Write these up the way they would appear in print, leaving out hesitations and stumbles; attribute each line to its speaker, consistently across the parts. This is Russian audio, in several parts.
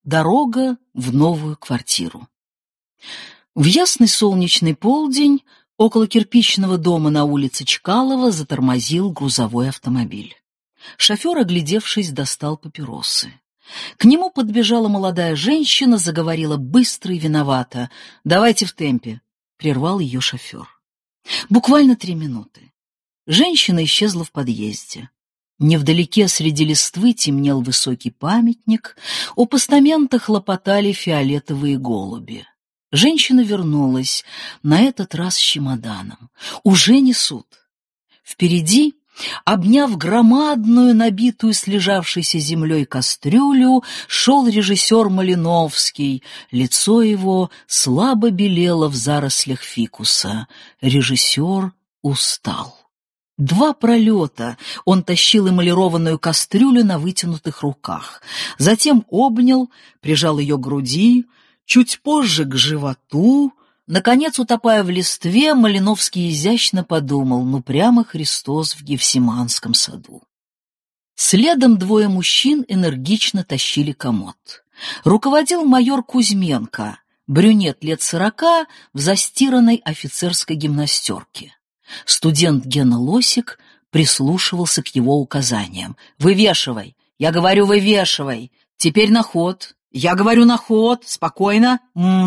Speaker 1: Дорога в новую квартиру. В ясный солнечный полдень около кирпичного дома на улице Чкалова затормозил грузовой автомобиль. Шофер, оглядевшись, достал папиросы. К нему подбежала молодая женщина, заговорила быстро и виновато. «Давайте в темпе», — прервал ее шофер. Буквально 3 минуты. Женщина исчезла в подъезде. Невдалеке среди листвы темнел высокий памятник, у постамента хлопотали фиолетовые голуби. Женщина вернулась, на этот раз с чемоданом. Уже несут. Впереди, обняв громадную, набитую слежавшейся землей кастрюлю, шел режиссер Малиновский. Лицо его слабо белело в зарослях фикуса. Режиссер устал. 2 пролета он тащил эмалированную кастрюлю на вытянутых руках, затем обнял, прижал ее к груди, чуть позже к животу. Наконец, утопая в листве, Малиновский изящно подумал: ну прямо Христос в Гефсиманском саду. Следом 2 мужчин энергично тащили комод. Руководил майор Кузьменко, брюнет лет 40 в застиранной офицерской гимнастерке. Студент Гена Лосик прислушивался к его указаниям. «Вывешивай! Я говорю, вывешивай! Теперь на ход! Я говорю, на ход! Спокойно!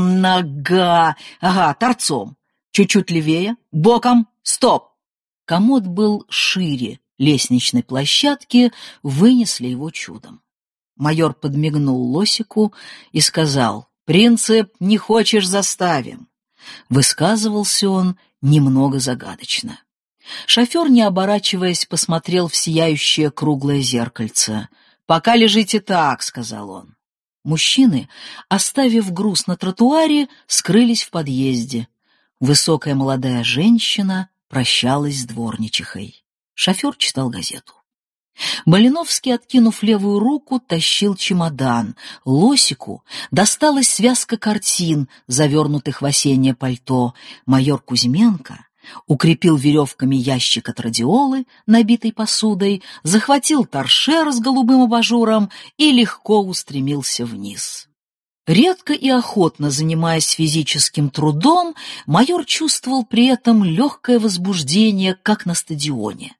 Speaker 1: Нога! Ага, торцом! Чуть-чуть левее! Боком! Стоп!» Комод был шире лестничной площадки, вынесли его чудом. Майор подмигнул Лосику и сказал: «Принцип «не хочешь — заставим». Высказывался он немного загадочно. Шофер, не оборачиваясь, посмотрел в сияющее круглое зеркальце. «Пока лежите так», — сказал он. Мужчины, оставив груз на тротуаре, скрылись в подъезде. Высокая молодая женщина прощалась с дворничихой. Шофер читал газету. Малиновский, откинув левую руку, тащил чемодан. Лосику досталась связка картин, завернутых в осеннее пальто. Майор Кузьменко укрепил веревками ящик от радиолы, набитый посудой, захватил торшер с голубым абажуром и легко устремился вниз. Редко и охотно занимаясь физическим трудом, майор чувствовал при этом легкое возбуждение, как на стадионе.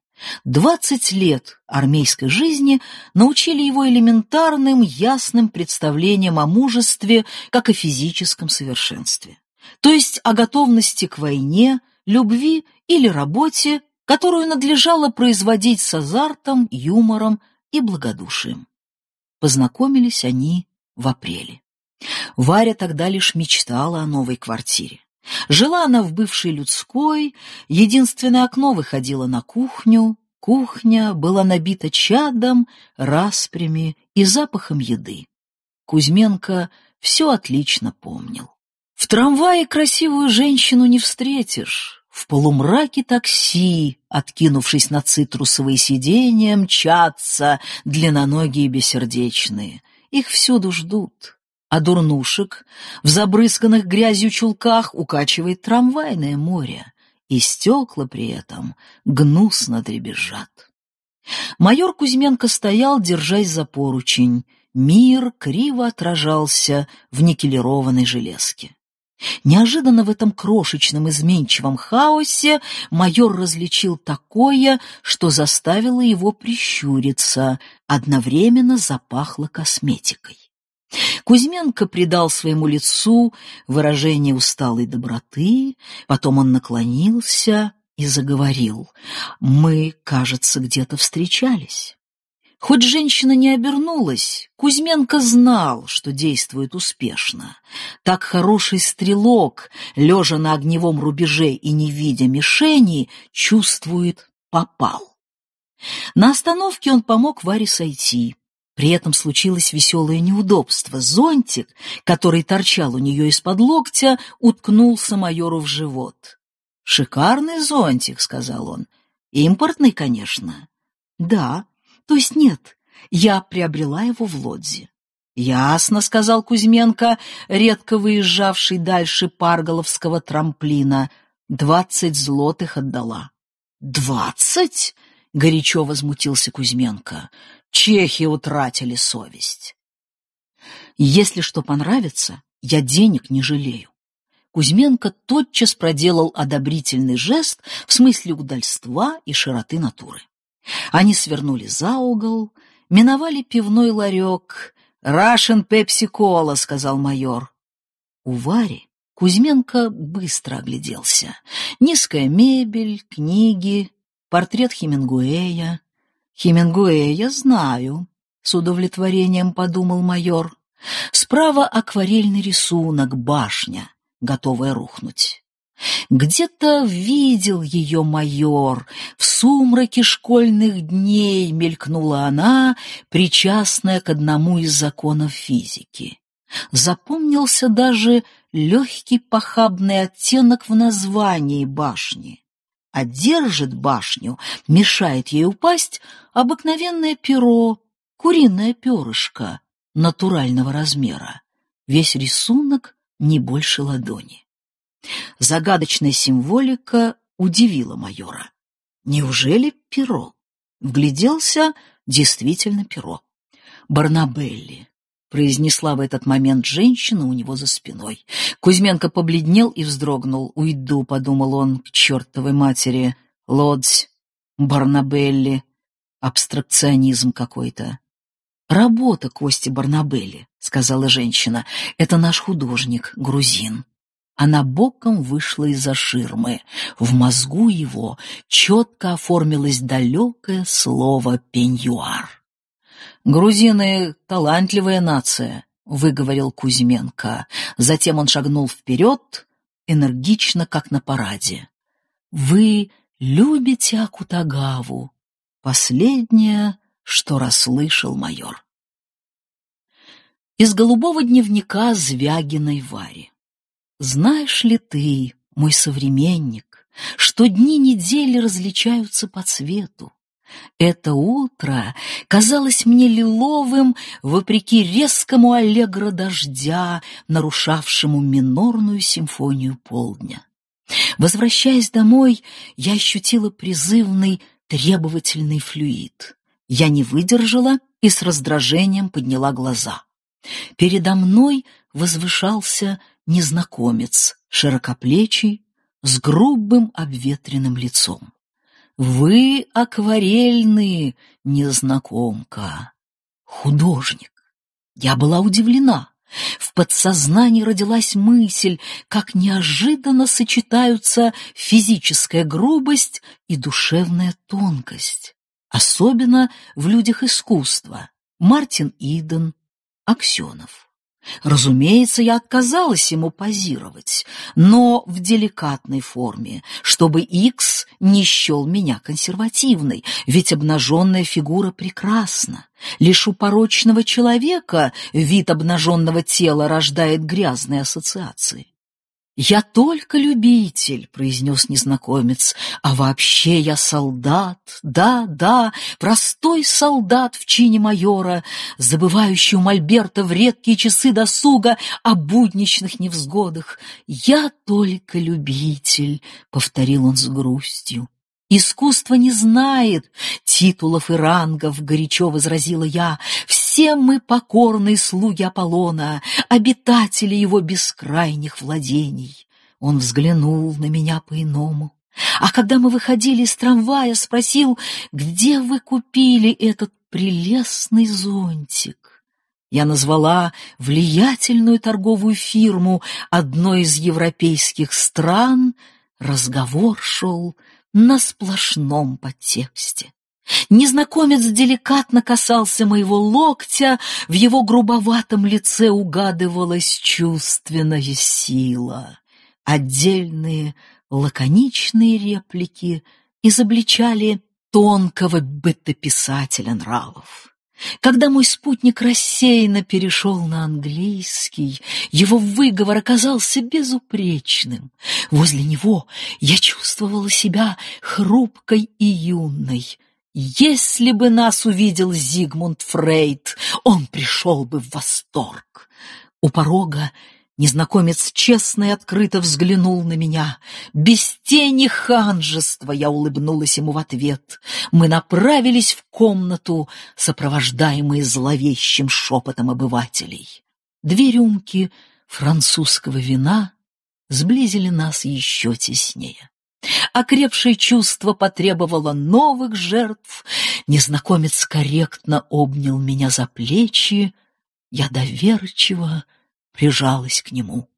Speaker 1: 20 лет армейской жизни научили его элементарным, ясным представлениям о мужестве, как о физическом совершенстве, то есть о готовности к войне, любви или работе, которую надлежало производить с азартом, юмором и благодушием. Познакомились они в апреле. Варя тогда лишь мечтала о новой квартире. Жила она в бывшей людской, единственное окно выходило на кухню. Кухня была набита чадом, распрями и запахом еды. Кузьменко все отлично помнил. В трамвае красивую женщину не встретишь. В полумраке такси, откинувшись на цитрусовые сиденья, мчатся длинноногие бессердечные. Их всюду ждут. А дурнушек в забрызганных грязью чулках укачивает трамвайное море, и стекла при этом гнусно дребезжат. Майор Кузьменко стоял, держась за поручень. Мир криво отражался в никелированной железке. Неожиданно в этом крошечном изменчивом хаосе майор различил такое, что заставило его прищуриться, одновременно запахло косметикой. Кузьменко придал своему лицу выражение усталой доброты, потом он наклонился и заговорил. «Мы, кажется, где-то встречались». Хоть женщина не обернулась, Кузьменко знал, что действует успешно. Так хороший стрелок, лежа на огневом рубеже и не видя мишени, чувствует — попал. На остановке он помог Варе сойти. При этом случилось веселое неудобство. Зонтик, который торчал у нее из-под локтя, уткнулся майору в живот. «Шикарный зонтик», — сказал он. «Импортный, конечно». «Да, то есть нет, я приобрела его в Лодзе». «Ясно», — сказал Кузьменко, редко выезжавший дальше Парголовского трамплина. 20 злотых отдала. 20? — горячо возмутился Кузьменко. Чехи утратили совесть. Если что понравится, я денег не жалею. Кузьменко тотчас проделал одобрительный жест в смысле удальства и широты натуры. Они свернули за угол, миновали пивной ларек. «Russian Pepsi-Cola», — сказал майор. У Вари Кузьменко быстро огляделся. Низкая мебель, книги, портрет Хемингуэя. «Хемингуэя знаю», — с удовлетворением подумал майор. Справа акварельный рисунок, башня, готовая рухнуть. Где-то видел ее майор, в сумраке школьных дней мелькнула она, причастная к одному из законов физики. Запомнился даже легкий похабный оттенок в названии башни. А держит башню, мешает ей упасть, обыкновенное перо, куриное перышко натурального размера. Весь рисунок не больше ладони. Загадочная символика удивила майора. Неужели перо? Вгляделся, действительно перо. «Барнабелли», — произнесла в этот момент женщина у него за спиной. Кузьменко побледнел и вздрогнул. «Уйду», — подумал он, — «к чертовой матери. Лодзь, Барнабелли, абстракционизм какой-то». «Работа Кости Барнабелли», — сказала женщина. «Это наш художник, грузин». Она боком вышла из-за ширмы. В мозгу его четко оформилось далекое слово «пеньюар». «Грузины — талантливая нация», — выговорил Кузьменко. Затем он шагнул вперед, энергично, как на параде. «Вы любите Акутагаву?» Последнее, что расслышал майор. Из голубого дневника Звягиной Вари. «Знаешь ли ты, мой современник, что дни недели различаются по цвету? Это утро казалось мне лиловым, вопреки резкому аллегро дождя, нарушавшему минорную симфонию полдня. Возвращаясь домой, я ощутила призывный, требовательный флюид. Я не выдержала и с раздражением подняла глаза. Передо мной возвышался незнакомец, широкоплечий, с грубым обветренным лицом. «Вы акварельный, незнакомка, художник». Я была удивлена. В подсознании родилась мысль, как неожиданно сочетаются физическая грубость и душевная тонкость, особенно в людях искусства. Мартин Иден, Аксенов. Разумеется, я отказалась ему позировать, но в деликатной форме, чтобы Икс не счел меня консервативной, ведь обнаженная фигура прекрасна. Лишь у порочного человека вид обнаженного тела рождает грязные ассоциации. «Я только любитель», — произнес незнакомец, — «а вообще я солдат, да, простой солдат в чине майора, забывающий у мольберта в редкие часы досуга о будничных невзгодах. Я только любитель», — повторил он с грустью. «Искусство не знает титулов и рангов», — горячо возразила я. «Все мы покорные слуги Аполлона, обитатели его бескрайних владений». Он взглянул на меня по-иному. А когда мы выходили из трамвая, спросил, где вы купили этот прелестный зонтик. Я назвала влиятельную торговую фирму одной из европейских стран. Разговор шел на сплошном подтексте. Незнакомец деликатно касался моего локтя, в его грубоватом лице угадывалась чувственная сила. Отдельные лаконичные реплики изобличали тонкого бытописателя нравов. Когда мой спутник рассеянно перешел на английский, его выговор оказался безупречным. Возле него я чувствовала себя хрупкой и юной. Если бы нас увидел Зигмунд Фрейд, он пришел бы в восторг. У порога незнакомец честно и открыто взглянул на меня. Без тени ханжества я улыбнулась ему в ответ. Мы направились в комнату, сопровождаемые зловещим шепотом обывателей. 2 рюмки французского вина сблизили нас еще теснее. Окрепшее чувство потребовало новых жертв. Незнакомец корректно обнял меня за плечи. Я доверчиво прижалась к нему.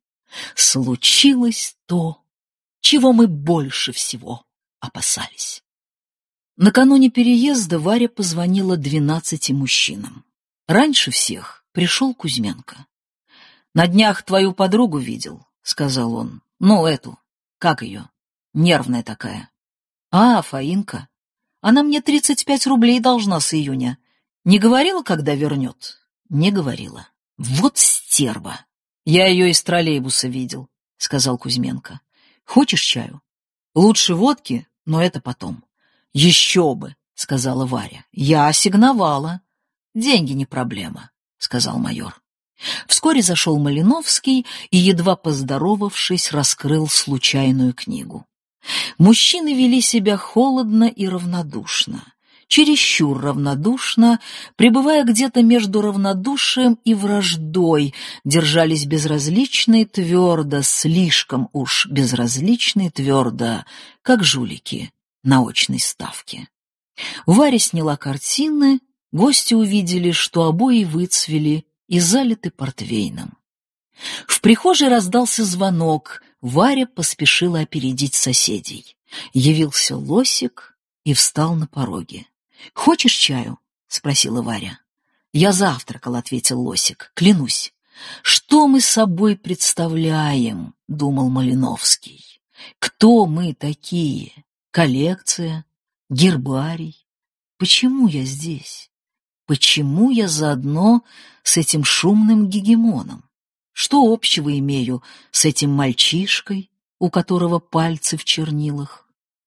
Speaker 1: Случилось то, чего мы больше всего опасались. Накануне переезда Варя позвонила 12 мужчинам. Раньше всех пришел Кузьменко. «На днях твою подругу видел», — сказал он. «Ну, эту, как ее? Нервная такая». «А, Фаинка. Она мне 35 рублей должна с июня. Не говорила, когда вернет?» «Не говорила». «Вот стерва». «Я ее из троллейбуса видел», — сказал Кузьменко. «Хочешь чаю?» «Лучше водки, но это потом». «Еще бы», — сказала Варя. «Я ассигновала». «Деньги не проблема», — сказал майор. Вскоре зашел Малиновский и, едва поздоровавшись, раскрыл случайную книгу. Мужчины вели себя холодно и равнодушно, чересчур равнодушно, пребывая где-то между равнодушием и враждой, держались безразлично и твердо, слишком уж безразлично и твердо, как жулики на очной ставке. Варя сняла картины, гости увидели, что обои выцвели и залиты портвейном. В прихожей раздался звонок, Варя поспешила опередить соседей. Явился Лосик и встал на пороге. «Хочешь чаю?» — спросила Варя. «Я завтракал», — ответил Лосик, — «клянусь». «Что мы собой представляем?» — думал Малиновский. «Кто мы такие? Коллекция? Гербарий? Почему я здесь? Почему я заодно с этим шумным гегемоном? Что общего имею с этим мальчишкой, у которого пальцы в чернилах?»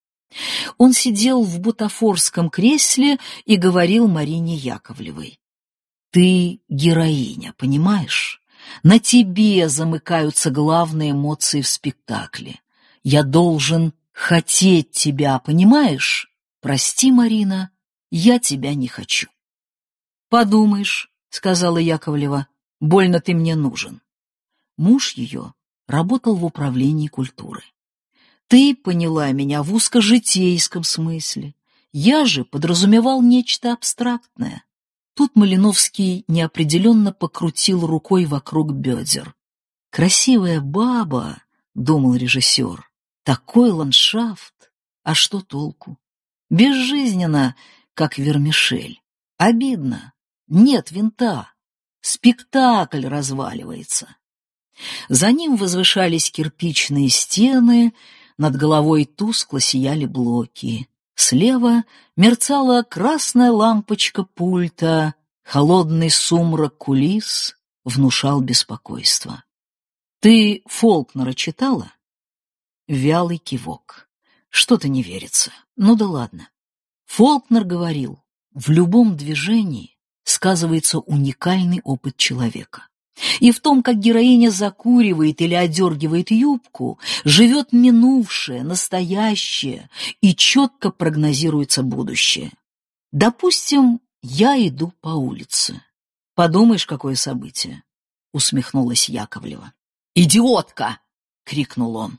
Speaker 1: Он сидел в бутафорском кресле и говорил Марине Яковлевой. «Ты героиня, понимаешь? На тебе замыкаются главные эмоции в спектакле. Я должен хотеть тебя, понимаешь? Прости, Марина, я тебя не хочу». «Подумаешь», — сказала Яковлева, — «больно ты мне нужен». Муж ее работал в управлении культуры. «Ты поняла меня в узкожитейском смысле. Я же подразумевал нечто абстрактное». Тут Малиновский неопределенно покрутил рукой вокруг бедер. «Красивая баба», — думал режиссер, — «такой ландшафт, а что толку? Безжизненно, как вермишель. Обидно, нет винта, спектакль разваливается». За ним возвышались кирпичные стены, над головой тускло сияли блоки. Слева мерцала красная лампочка пульта, холодный сумрак кулис внушал беспокойство. «Ты Фолкнера читала?» Вялый кивок. Что-то не верится. Ну да ладно. Фолкнер говорил, в любом движении сказывается уникальный опыт человека. И в том, как героиня закуривает или одергивает юбку, живет минувшее, настоящее и четко прогнозируется будущее. Допустим, я иду по улице. Подумаешь, какое событие, усмехнулась Яковлева. «Идиотка!» — крикнул он.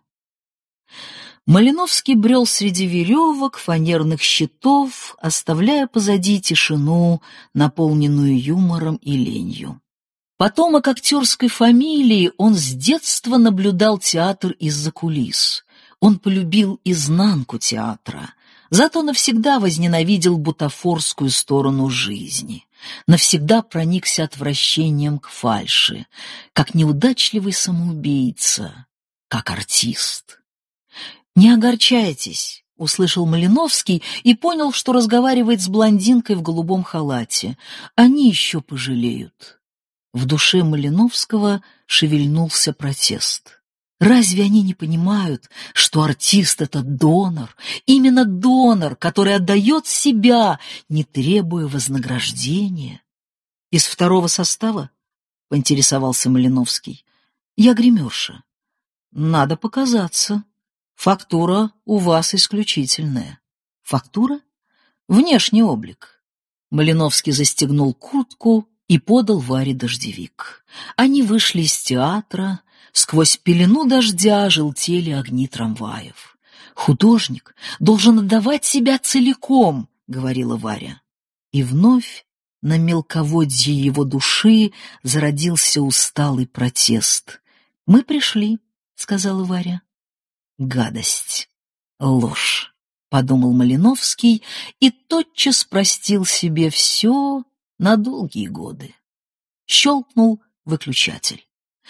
Speaker 1: Малиновский брел среди веревок, фанерных щитов, оставляя позади тишину, наполненную юмором и ленью. Потомок актерской фамилии, он с детства наблюдал театр из-за кулис. Он полюбил изнанку театра, зато навсегда возненавидел бутафорскую сторону жизни, навсегда проникся отвращением к фальши, как неудачливый самоубийца, как артист. «Не огорчайтесь», — услышал Малиновский и понял, что разговаривает с блондинкой в голубом халате. «Они еще пожалеют». В душе Малиновского шевельнулся протест. Разве они не понимают, что артист — это донор, именно донор, который отдает себя, не требуя вознаграждения? «Из второго состава?» — поинтересовался Малиновский. «Я гримерша». «Надо показаться. Фактура у вас исключительная». «Фактура?» «Внешний облик». Малиновский застегнул куртку и подал Варе дождевик. Они вышли из театра, сквозь пелену дождя желтели огни трамваев. «Художник должен отдавать себя целиком», — говорила Варя. И вновь на мелководье его души зародился усталый протест. «Мы пришли», — сказала Варя. «Гадость, ложь», — подумал Малиновский и тотчас простил себе все на долгие годы. Щелкнул выключатель.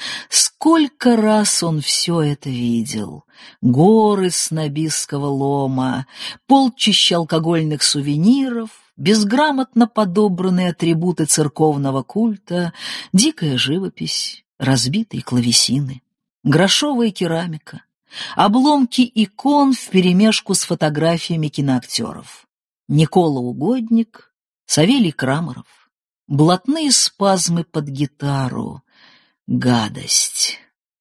Speaker 1: Сколько раз он все это видел: горы снобистского лома, полчища алкогольных сувениров, безграмотно подобранные атрибуты церковного культа, дикая живопись, разбитые клавесины, грошовая керамика, обломки икон вперемешку с фотографиями киноактеров. Никола Угодник, Савелий Крамаров, блатные спазмы под гитару. Гадость,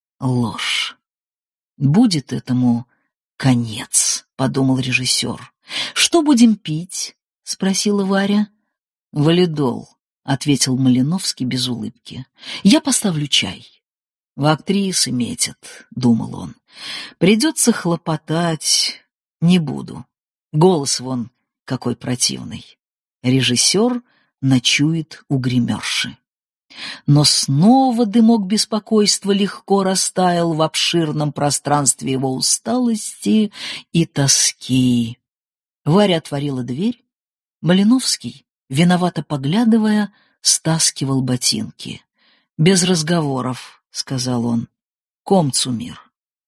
Speaker 1: ложь. «Будет этому конец», — подумал режиссер. «Что будем пить?» — спросила Варя. «Валидол», — ответил Малиновский без улыбки. «Я поставлю чай». «В актрисы метят», — думал он. «Придется хлопотать. Не буду. Голос вон какой противный». Режиссер ночует у гримерши. Но снова дымок беспокойства легко растаял в обширном пространстве его усталости и тоски. Варя отворила дверь. Малиновский, виновато поглядывая, стаскивал ботинки. «Без разговоров», — сказал он. «Комцумир».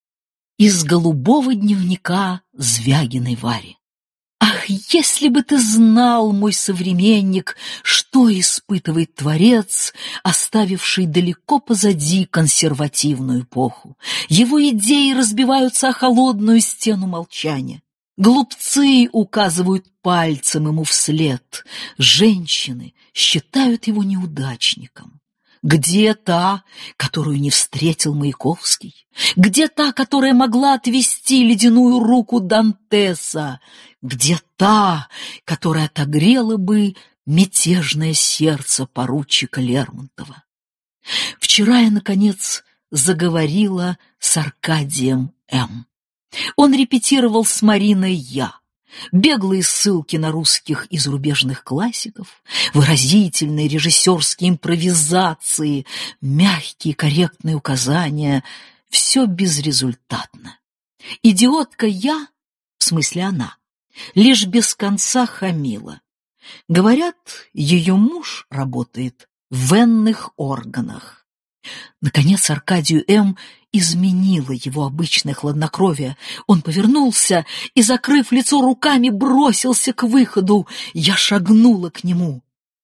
Speaker 1: Из голубого дневника Звягиной Вари. «Ах, если бы ты знал, мой современник, что испытывает творец, оставивший далеко позади консервативную эпоху. Его идеи разбиваются о холодную стену молчания. Глупцы указывают пальцем ему вслед. Женщины считают его неудачником. Где та, которую не встретил Маяковский? Где та, которая могла отвести ледяную руку Дантеса? Где та, которая отогрела бы мятежное сердце поручика Лермонтова? Вчера я, наконец, заговорила с Аркадием М. Он репетировал с Мариной Я. Беглые ссылки на русских и зарубежных классиков, выразительные режиссерские импровизации, мягкие корректные указания — все безрезультатно. Идиотка Я, в смысле она, лишь без конца хамила. Говорят, ее муж работает в венных органах. Наконец Аркадию М. изменило его обычное хладнокровие. Он повернулся и, закрыв лицо руками, бросился к выходу. Я шагнула к нему.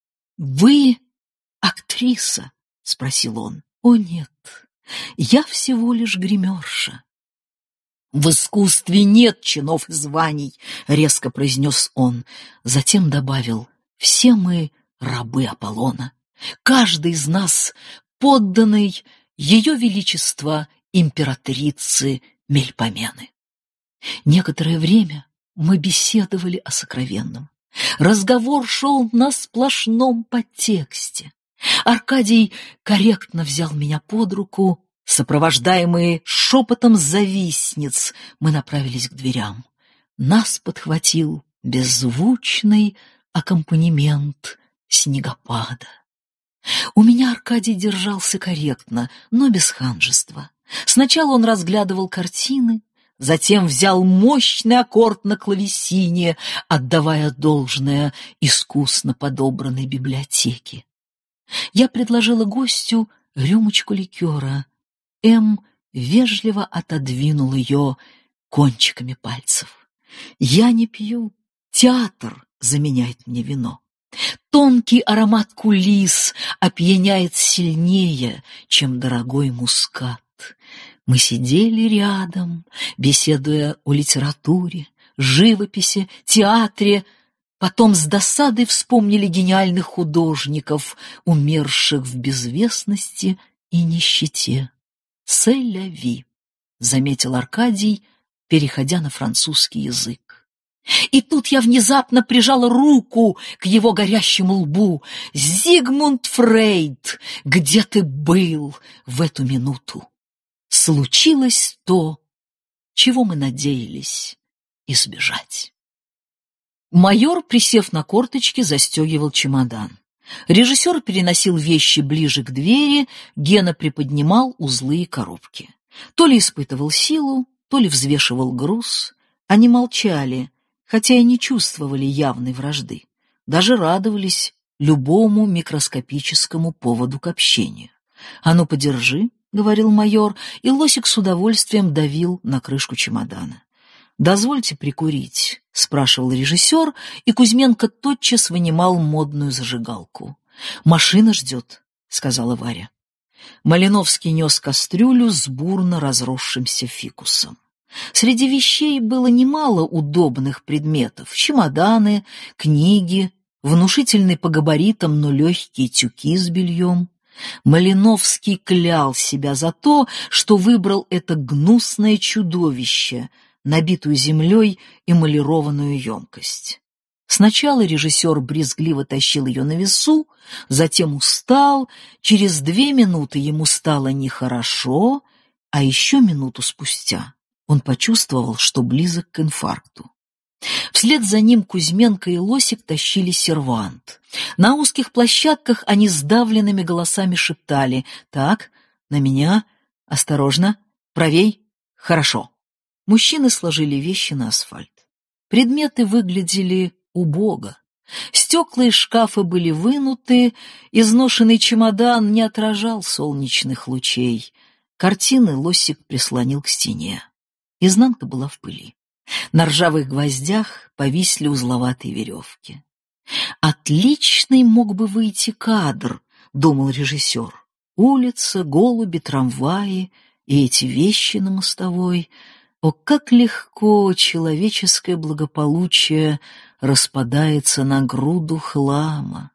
Speaker 1: «Вы актриса?» — спросил он. «О, нет, я всего лишь гримерша». «В искусстве нет чинов и званий», — резко произнес он. Затем добавил: «Все мы рабы Аполлона. Каждый из нас подданный Ее Величества императрицы Мельпомены». Некоторое время мы беседовали о сокровенном. Разговор шел на сплошном подтексте. Аркадий корректно взял меня под руку. Сопровождаемые шепотом завистниц, мы направились к дверям. Нас подхватил беззвучный аккомпанемент снегопада. У меня Аркадий держался корректно, но без ханжества. Сначала он разглядывал картины, затем взял мощный аккорд на клавесине, отдавая должное искусно подобранной библиотеке. Я предложила гостю рюмочку ликера. М. вежливо отодвинул ее кончиками пальцев. «Я не пью, театр заменяет мне вино. Тонкий аромат кулис опьяняет сильнее, чем дорогой мускат». Мы сидели рядом, беседуя о литературе, живописи, театре, потом с досадой вспомнили гениальных художников, умерших в безвестности и нищете. «Се ля ви», — заметил Аркадий, переходя на французский язык. И тут я внезапно прижала руку к его горящему лбу. «Зигмунд Фрейд, где ты был в эту минуту?» Случилось то, чего мы надеялись избежать. Майор, присев на корточки, застегивал чемодан. Режиссер переносил вещи ближе к двери, Гена приподнимал узлы и коробки. То ли испытывал силу, то ли взвешивал груз. Они молчали, хотя и не чувствовали явной вражды. Даже радовались любому микроскопическому поводу к общению. «А ну, подержи», — говорил майор, и Лосик с удовольствием давил на крышку чемодана. «Дозвольте прикурить», — спрашивал режиссер, и Кузьменко тотчас вынимал модную зажигалку. «Машина ждет», — сказала Варя. Малиновский нес кастрюлю с бурно разросшимся фикусом. Среди вещей было немало удобных предметов: чемоданы, книги, внушительные по габаритам, но легкие тюки с бельем. Малиновский клял себя за то, что выбрал это гнусное чудовище, набитую землей эмалированную емкость. Сначала режиссер брезгливо тащил ее на весу, затем устал, через 2 минуты ему стало нехорошо, а еще минуту спустя он почувствовал, что близок к инфаркту. Вслед за ним Кузьменко и Лосик тащили сервант. На узких площадках они сдавленными голосами шептали: «Так, на меня, осторожно, правей, хорошо». Мужчины сложили вещи на асфальт. Предметы выглядели убого. Стекла из шкафа были вынуты, изношенный чемодан не отражал солнечных лучей. Картины Лосик прислонил к стене. Изнанка была в пыли. На ржавых гвоздях повисли узловатые веревки. «Отличный мог бы выйти кадр», — думал режиссер. «Улица, голуби, трамваи и эти вещи на мостовой. О, как легко человеческое благополучие распадается на груду хлама».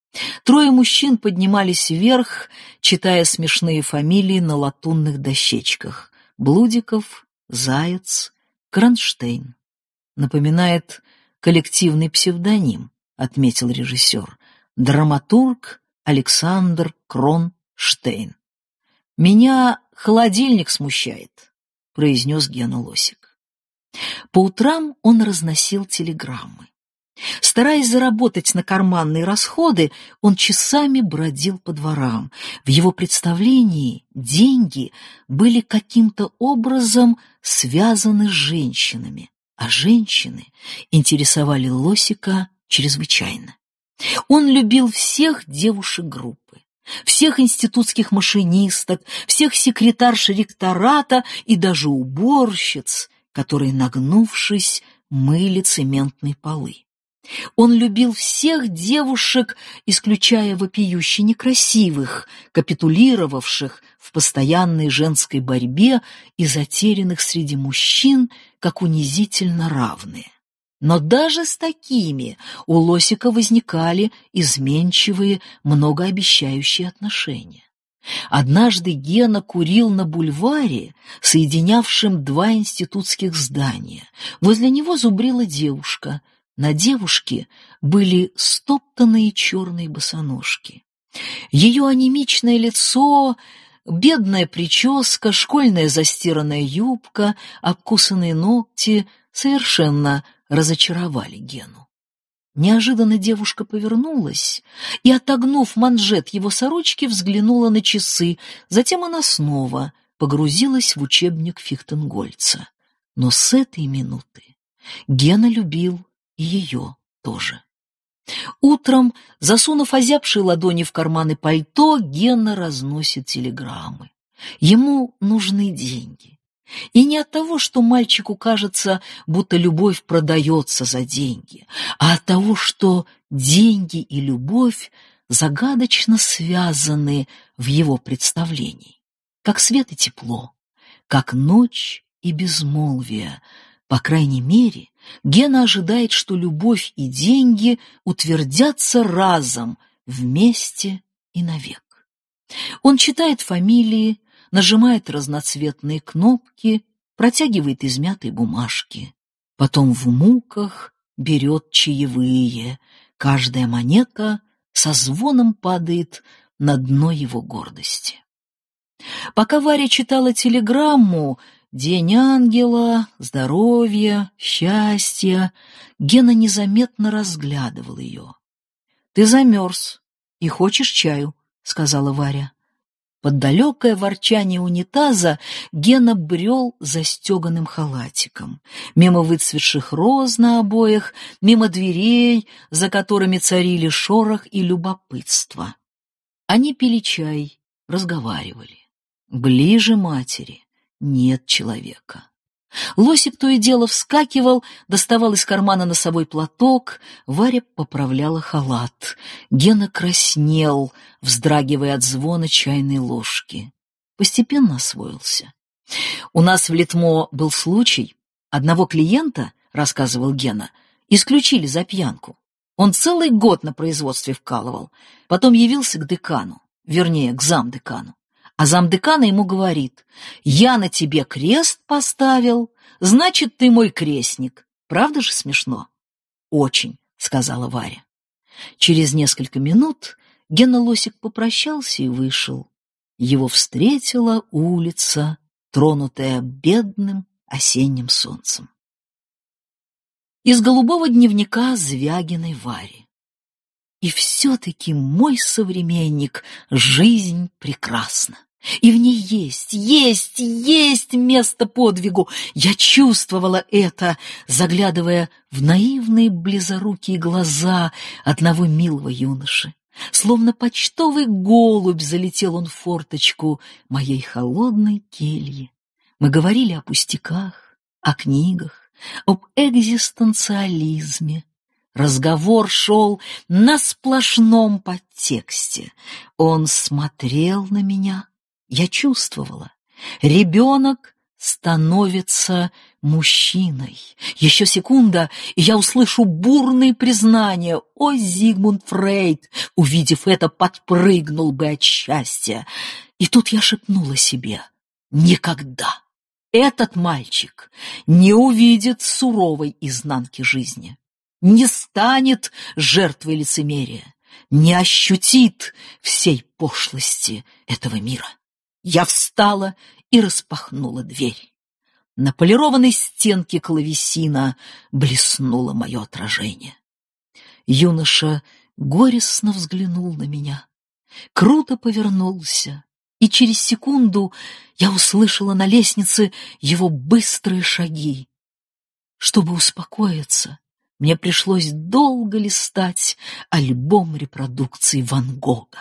Speaker 1: 3 мужчин поднимались вверх, читая смешные фамилии на латунных дощечках: Блудиков, Заяц, Кронштейн. «Напоминает коллективный псевдоним», — отметил режиссер. «Драматург Александр Кронштейн». «Меня холодильник смущает», — произнес Гена Лосик. По утрам он разносил телеграммы. Стараясь заработать на карманные расходы, он часами бродил по дворам. В его представлении деньги были каким-то образом связаны с женщинами, а женщины интересовали Лосика чрезвычайно. Он любил всех девушек группы, всех институтских машинисток, всех секретарш ректората и даже уборщиц, которые, нагнувшись, мыли цементные полы. Он любил всех девушек, исключая вопиюще некрасивых, капитулировавших в постоянной женской борьбе и затерянных среди мужчин, как унизительно равные. Но даже с такими у Лосика возникали изменчивые, многообещающие отношения. Однажды Гена курил на бульваре, соединявшем 2 институтских здания. Возле него зубрила девушка. На девушке были стоптанные черные босоножки. Ее анемичное лицо, бедная прическа, школьная застиранная юбка, обкусанные ногти совершенно разочаровали Гену. Неожиданно девушка повернулась и, отогнув манжет его сорочки, взглянула на часы. Затем она снова погрузилась в учебник Фихтенгольца. Но с этой минуты Гена любил и ее тоже. Утром, засунув озябшие ладони в карманы пальто, Гена разносит телеграммы. Ему нужны деньги. И не от того, что мальчику кажется, будто любовь продается за деньги, а от того, что деньги и любовь загадочно связаны в его представлении, как свет и тепло, как ночь и безмолвие. По крайней мере, Гена ожидает, что любовь и деньги утвердятся разом, вместе и навек. Он читает фамилии, нажимает разноцветные кнопки, протягивает измятые бумажки. потом в муках берет чаевые. Каждая монета со звоном падает на дно его гордости. Пока Варя читала телеграмму «День ангела», «Здоровья», «Счастья», Гена незаметно разглядывал ее. «Ты замерз и хочешь чаю», — сказала Варя. Под далекое ворчание унитаза Гена брел застеганным халатиком. Мимо выцветших роз на обоях, мимо дверей, за которыми царили шорох и любопытство. Они пили чай, разговаривали. Ближе матери нет человека. Лосик то и дело вскакивал, доставал из кармана носовой платок, Варя поправляла халат. Гена краснел, вздрагивая от звона чайной ложки. Постепенно освоился. «У нас в Литмо был случай. Одного клиента, — рассказывал Гена, — исключили за пьянку. Он целый год на производстве вкалывал. Потом явился к декану, вернее, к замдекану. А замдекана ему говорит: «Я на тебе крест поставил, значит, ты мой крестник». Правда же смешно? «Очень», — сказала Варя. Через несколько минут Гена Лосик попрощался и вышел. Его встретила улица, тронутая бедным осенним солнцем. Из голубого дневника Звягиной Вари. И все-таки, мой современник, жизнь прекрасна. И в ней есть место подвигу. Я чувствовала это, заглядывая в наивные близорукие глаза одного милого юноши. Словно почтовый голубь залетел он в форточку моей холодной кельи. Мы говорили о пустяках, о книгах, об экзистенциализме. Разговор шел на сплошном подтексте. Он смотрел на меня. Я чувствовала, ребенок становится мужчиной. Еще секунда, и я услышу бурные признания. О, Зигмунд Фрейд, увидев это, подпрыгнул бы от счастья. И тут я шепнула себе: никогда этот мальчик не увидит суровой изнанки жизни, не станет жертвой лицемерия, не ощутит всей пошлости этого мира. Я встала и распахнула дверь. На полированной стенке клавесина блеснуло мое отражение. Юноша горестно взглянул на меня, круто повернулся, и через секунду я услышала на лестнице его быстрые шаги. Чтобы успокоиться, мне пришлось долго листать альбом репродукций Ван Гога.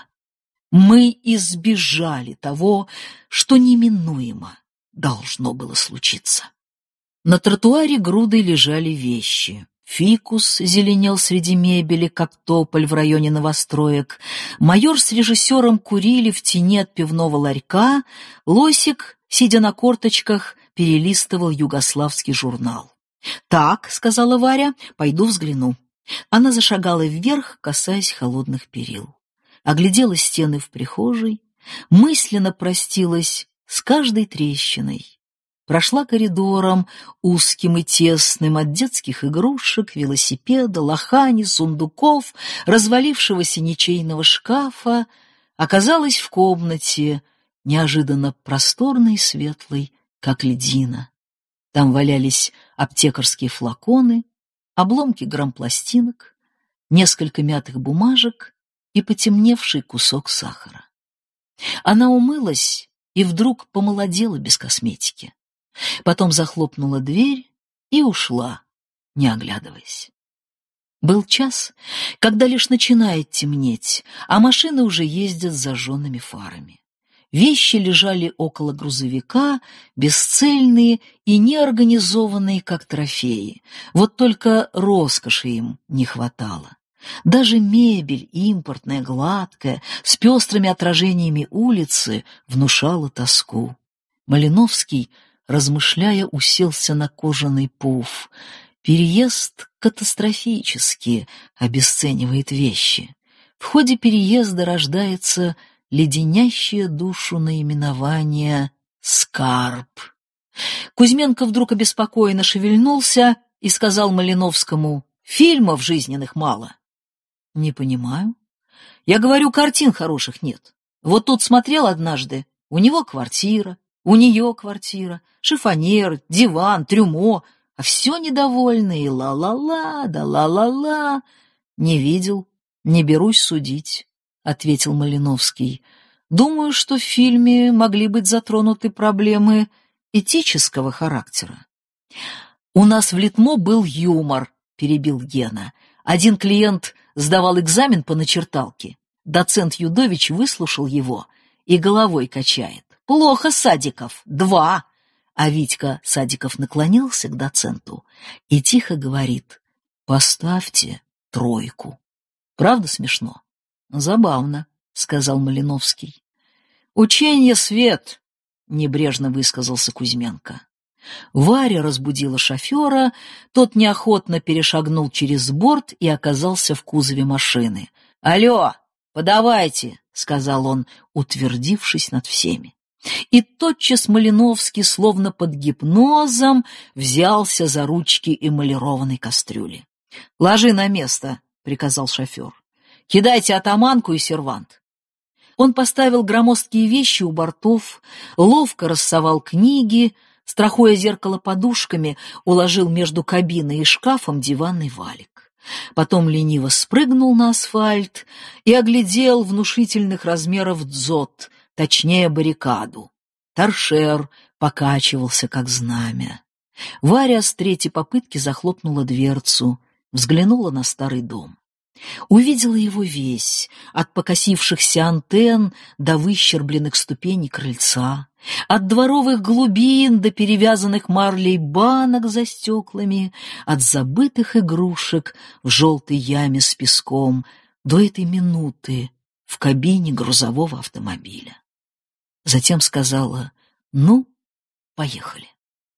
Speaker 1: Мы избежали того, что неминуемо должно было случиться. На тротуаре грудой лежали вещи. Фикус зеленел среди мебели, как тополь в районе новостроек. Майор с режиссером курили в тени от пивного ларька. Лосик, сидя на корточках, перелистывал югославский журнал. «Так», — сказала Варя, — «пойду взгляну». Она зашагала вверх, касаясь холодных перил. Оглядела стены в прихожей, мысленно простилась с каждой трещиной. Прошла коридором, узким и тесным, от детских игрушек, велосипеда, лохани, сундуков, развалившегося ничейного шкафа, оказалась в комнате, неожиданно просторной и светлой, как льдина. Там валялись аптекарские флаконы, обломки грампластинок, несколько мятых бумажек и потемневший кусок сахара. Она умылась и вдруг помолодела без косметики. Потом захлопнула дверь и ушла, не оглядываясь. Был час, когда лишь начинает темнеть, а машины уже ездят с зажженными фарами. Вещи лежали около грузовика, бесцельные и неорганизованные, как трофеи. Вот только роскоши им не хватало. Даже мебель, импортная, гладкая, с пестрыми отражениями улицы, внушала тоску. Малиновский, размышляя, уселся на кожаный пуф. Переезд катастрофически обесценивает вещи. В ходе переезда рождается леденящее душу наименование «скарб». Кузьменко вдруг обеспокоенно шевельнулся. и сказал Малиновскому: «Фильмов жизненных мало». «Не понимаю». «Я говорю, картин хороших нет. Вот тут смотрел однажды, у него квартира, у нее квартира, шифоньер, диван, трюмо, а все недовольные, ла-ла-ла, да ла-ла-ла». «Не видел, не берусь судить», — ответил Малиновский. «Думаю, что в фильме могли быть затронуты проблемы этического характера». «У нас в Литмо был юмор», — перебил Гена. «Один клиент сдавал экзамен по начерталке. Доцент Юдович выслушал его и головой качает. «Плохо, Садиков, 2». А Витька Садиков наклонился к доценту и тихо говорит: «Поставьте 3». Правда смешно? «Забавно», — сказал Малиновский. «Ученье свет», — небрежно высказался Кузьменко. Варя разбудила шофера, тот неохотно перешагнул через борт и оказался в кузове машины. «Алло, подавайте», — сказал он, утвердившись над всеми. И тотчас Малиновский, словно под гипнозом, взялся за ручки эмалированной кастрюли. «Ложи на место», — приказал шофер. «Кидайте атаманку и сервант». Он поставил громоздкие вещи у бортов, ловко рассовал книги, страхуя зеркало подушками, уложил между кабиной и шкафом диванный валик. Потом лениво спрыгнул на асфальт и оглядел внушительных размеров дзот, точнее баррикаду. Торшер покачивался, как знамя. Варя с 3-й попытки захлопнула дверцу, взглянула на старый дом. Увидела его весь, от покосившихся антенн до выщербленных ступеней крыльца, от дворовых глубин до перевязанных марлей банок за стеклами, от забытых игрушек в желтой яме с песком до этой минуты в кабине грузового автомобиля. Затем сказала: «Ну, поехали».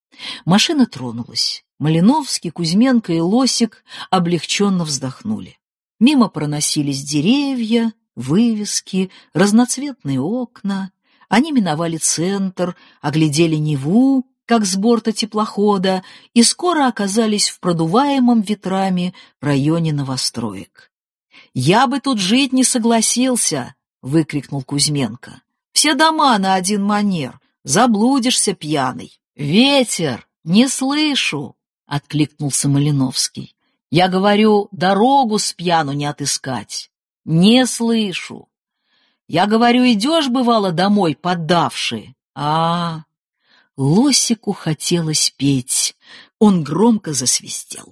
Speaker 1: Машина тронулась. Малиновский, Кузьменко и Лосик облегченно вздохнули. Мимо проносились деревья, вывески, разноцветные окна. Они миновали центр, оглядели Неву, как с борта теплохода, и скоро оказались в продуваемом ветрами районе новостроек. «Я бы тут жить не согласился!» — выкрикнул Кузьменко. «Все дома на один манер, заблудишься пьяный». «Ветер, не слышу!» — откликнулся Малиновский. «Я говорю, дорогу с пьяну не отыскать». «Не слышу». «Я говорю, идешь, бывало, домой поддавши». Лосику хотелось петь. Он громко засвистел.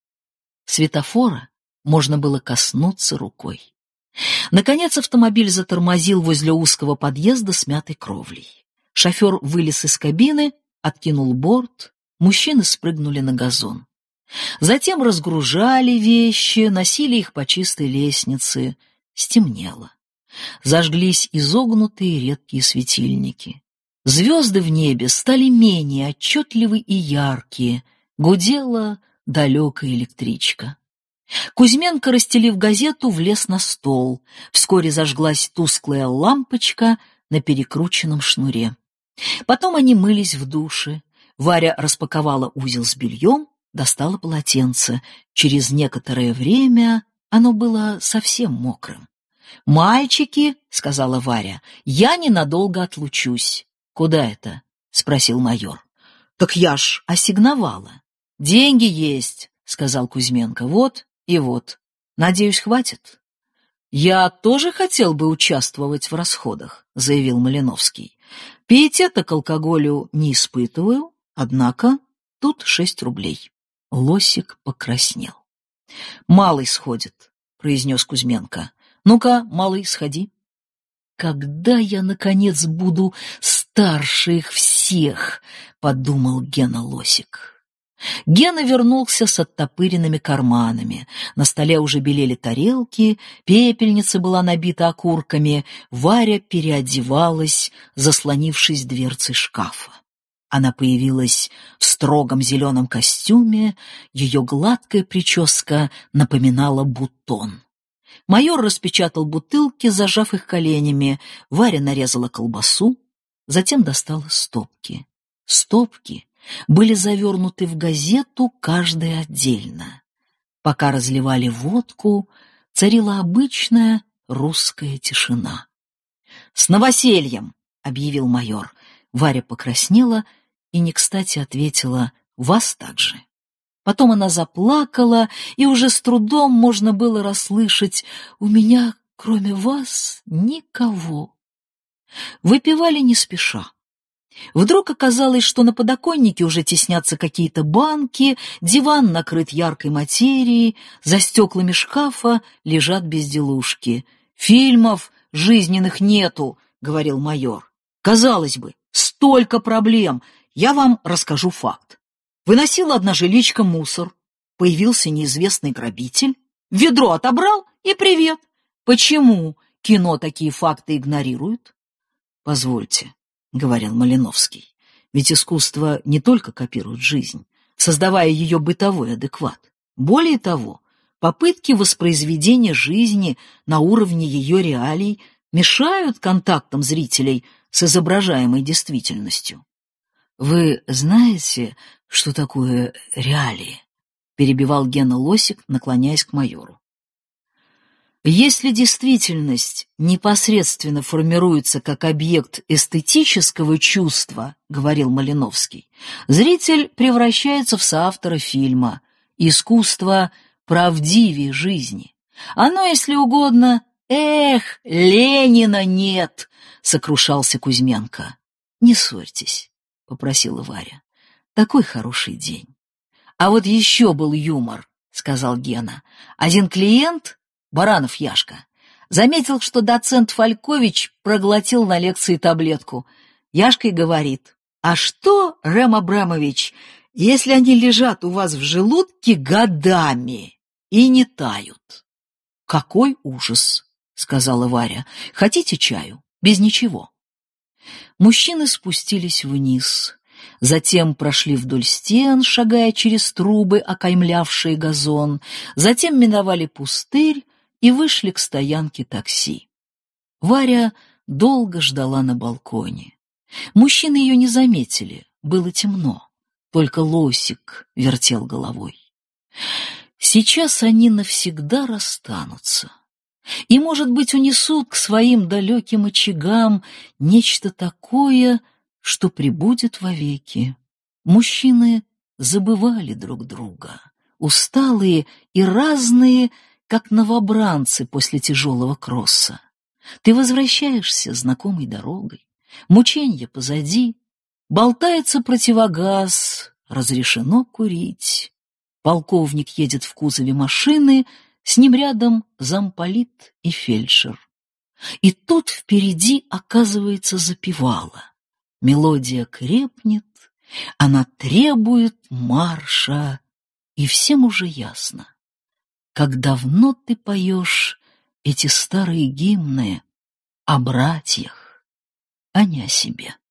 Speaker 1: Светофора можно было коснуться рукой. Наконец автомобиль затормозил возле узкого подъезда с мятой кровлей. Шофер вылез из кабины, откинул борт, мужчины спрыгнули на газон. Затем разгружали вещи, носили их по чистой лестнице. Стемнело. Зажглись изогнутые редкие светильники. Звезды в небе стали менее отчетливы и яркие. Гудела далекая электричка. Кузьменко, расстелив газету, влез на стол. Вскоре зажглась тусклая лампочка на перекрученном шнуре. Потом они мылись в душе. Варя распаковала узел с бельем, достала полотенце. Через некоторое время оно было совсем мокрым. «Мальчики», — сказала Варя, — «я ненадолго отлучусь». «Куда это?» — спросил майор. «Так я ж ассигновала». «Деньги есть», — сказал Кузьменко. «Вот и вот. Надеюсь, хватит?» «Я тоже хотел бы участвовать в расходах», — заявил Малиновский. «Пиетета к алкоголю не испытываю, однако тут 6 рублей». Лосик покраснел. «Малый сходит», — произнес Кузьменко. «Ну-ка, малый, сходи». «Когда я, наконец, буду старше их всех?» — подумал Гена Лосик. Гена вернулся с оттопыренными карманами. На столе уже белели тарелки, пепельница была набита окурками, Варя переодевалась, заслонившись дверцей шкафа. Она появилась в строгом зеленом костюме, ее гладкая прическа напоминала бутон. Майор распечатал бутылки, зажав их коленями. Варя нарезала колбасу, затем достала стопки. Стопки были завернуты в газету, каждая отдельно. Пока разливали водку, царила обычная русская тишина. «С новосельем!» — объявил майор. Варя покраснела и не кстати ответила: «Вас также». Потом она заплакала, и уже с трудом можно было расслышать: «У меня, кроме вас, никого». Выпивали не спеша. Вдруг оказалось, что на подоконнике уже теснятся какие-то банки, диван накрыт яркой материей, за стеклами шкафа лежат безделушки. «Фильмов жизненных нету», — говорил майор. «Казалось бы, столько проблем. Я вам расскажу факт. Выносила одна жиличка мусор. Появился неизвестный грабитель, ведро отобрал и привет. Почему кино такие факты игнорирует?» «Позвольте», — говорил Малиновский, «ведь искусство не только копирует жизнь, создавая ее бытовой адекват. Более того, попытки воспроизведения жизни на уровне ее реалий мешают контактам зрителей с изображаемой действительностью». «Вы знаете, что такое реалии?» — перебивал Гена Лосик, наклоняясь к майору. «Если действительность непосредственно формируется как объект эстетического чувства, — говорил Малиновский, — зритель превращается в соавтора фильма. Искусство правдивее жизни. Оно, если угодно, эх, Ленина нет, — сокрушался Кузьменко. Не ссорьтесь, — попросила Варя. Такой хороший день. А вот еще был юмор, — сказал Гена. Один клиент, Баранов Яшка, заметил, что доцент Фалькович проглотил на лекции таблетку. Яшка и говорит: «А что, Рэм Абрамович, если они лежат у вас в желудке годами и не тают?» «Какой ужас!» — сказала Варя. «Хотите чаю? Без ничего». Мужчины спустились вниз, затем прошли вдоль стен, шагая через трубы, окаймлявшие газон, затем миновали пустырь и вышли к стоянке такси. Варя долго ждала на балконе. Мужчины ее не заметили, было темно, только Лосик вертел головой. Сейчас они навсегда расстанутся и, может быть, унесут к своим далеким очагам нечто такое, что пребудет вовеки. Мужчины забывали друг друга, усталые и разные, как новобранцы после тяжелого кросса. Ты возвращаешься знакомой дорогой, мученья позади, болтается противогаз, разрешено курить. Полковник едет в кузове машины, с ним рядом замполит и фельдшер. И тут впереди оказывается запевала. Мелодия крепнет, она требует марша, и всем уже ясно, как давно ты поешь эти старые гимны о братьях, а не о себе.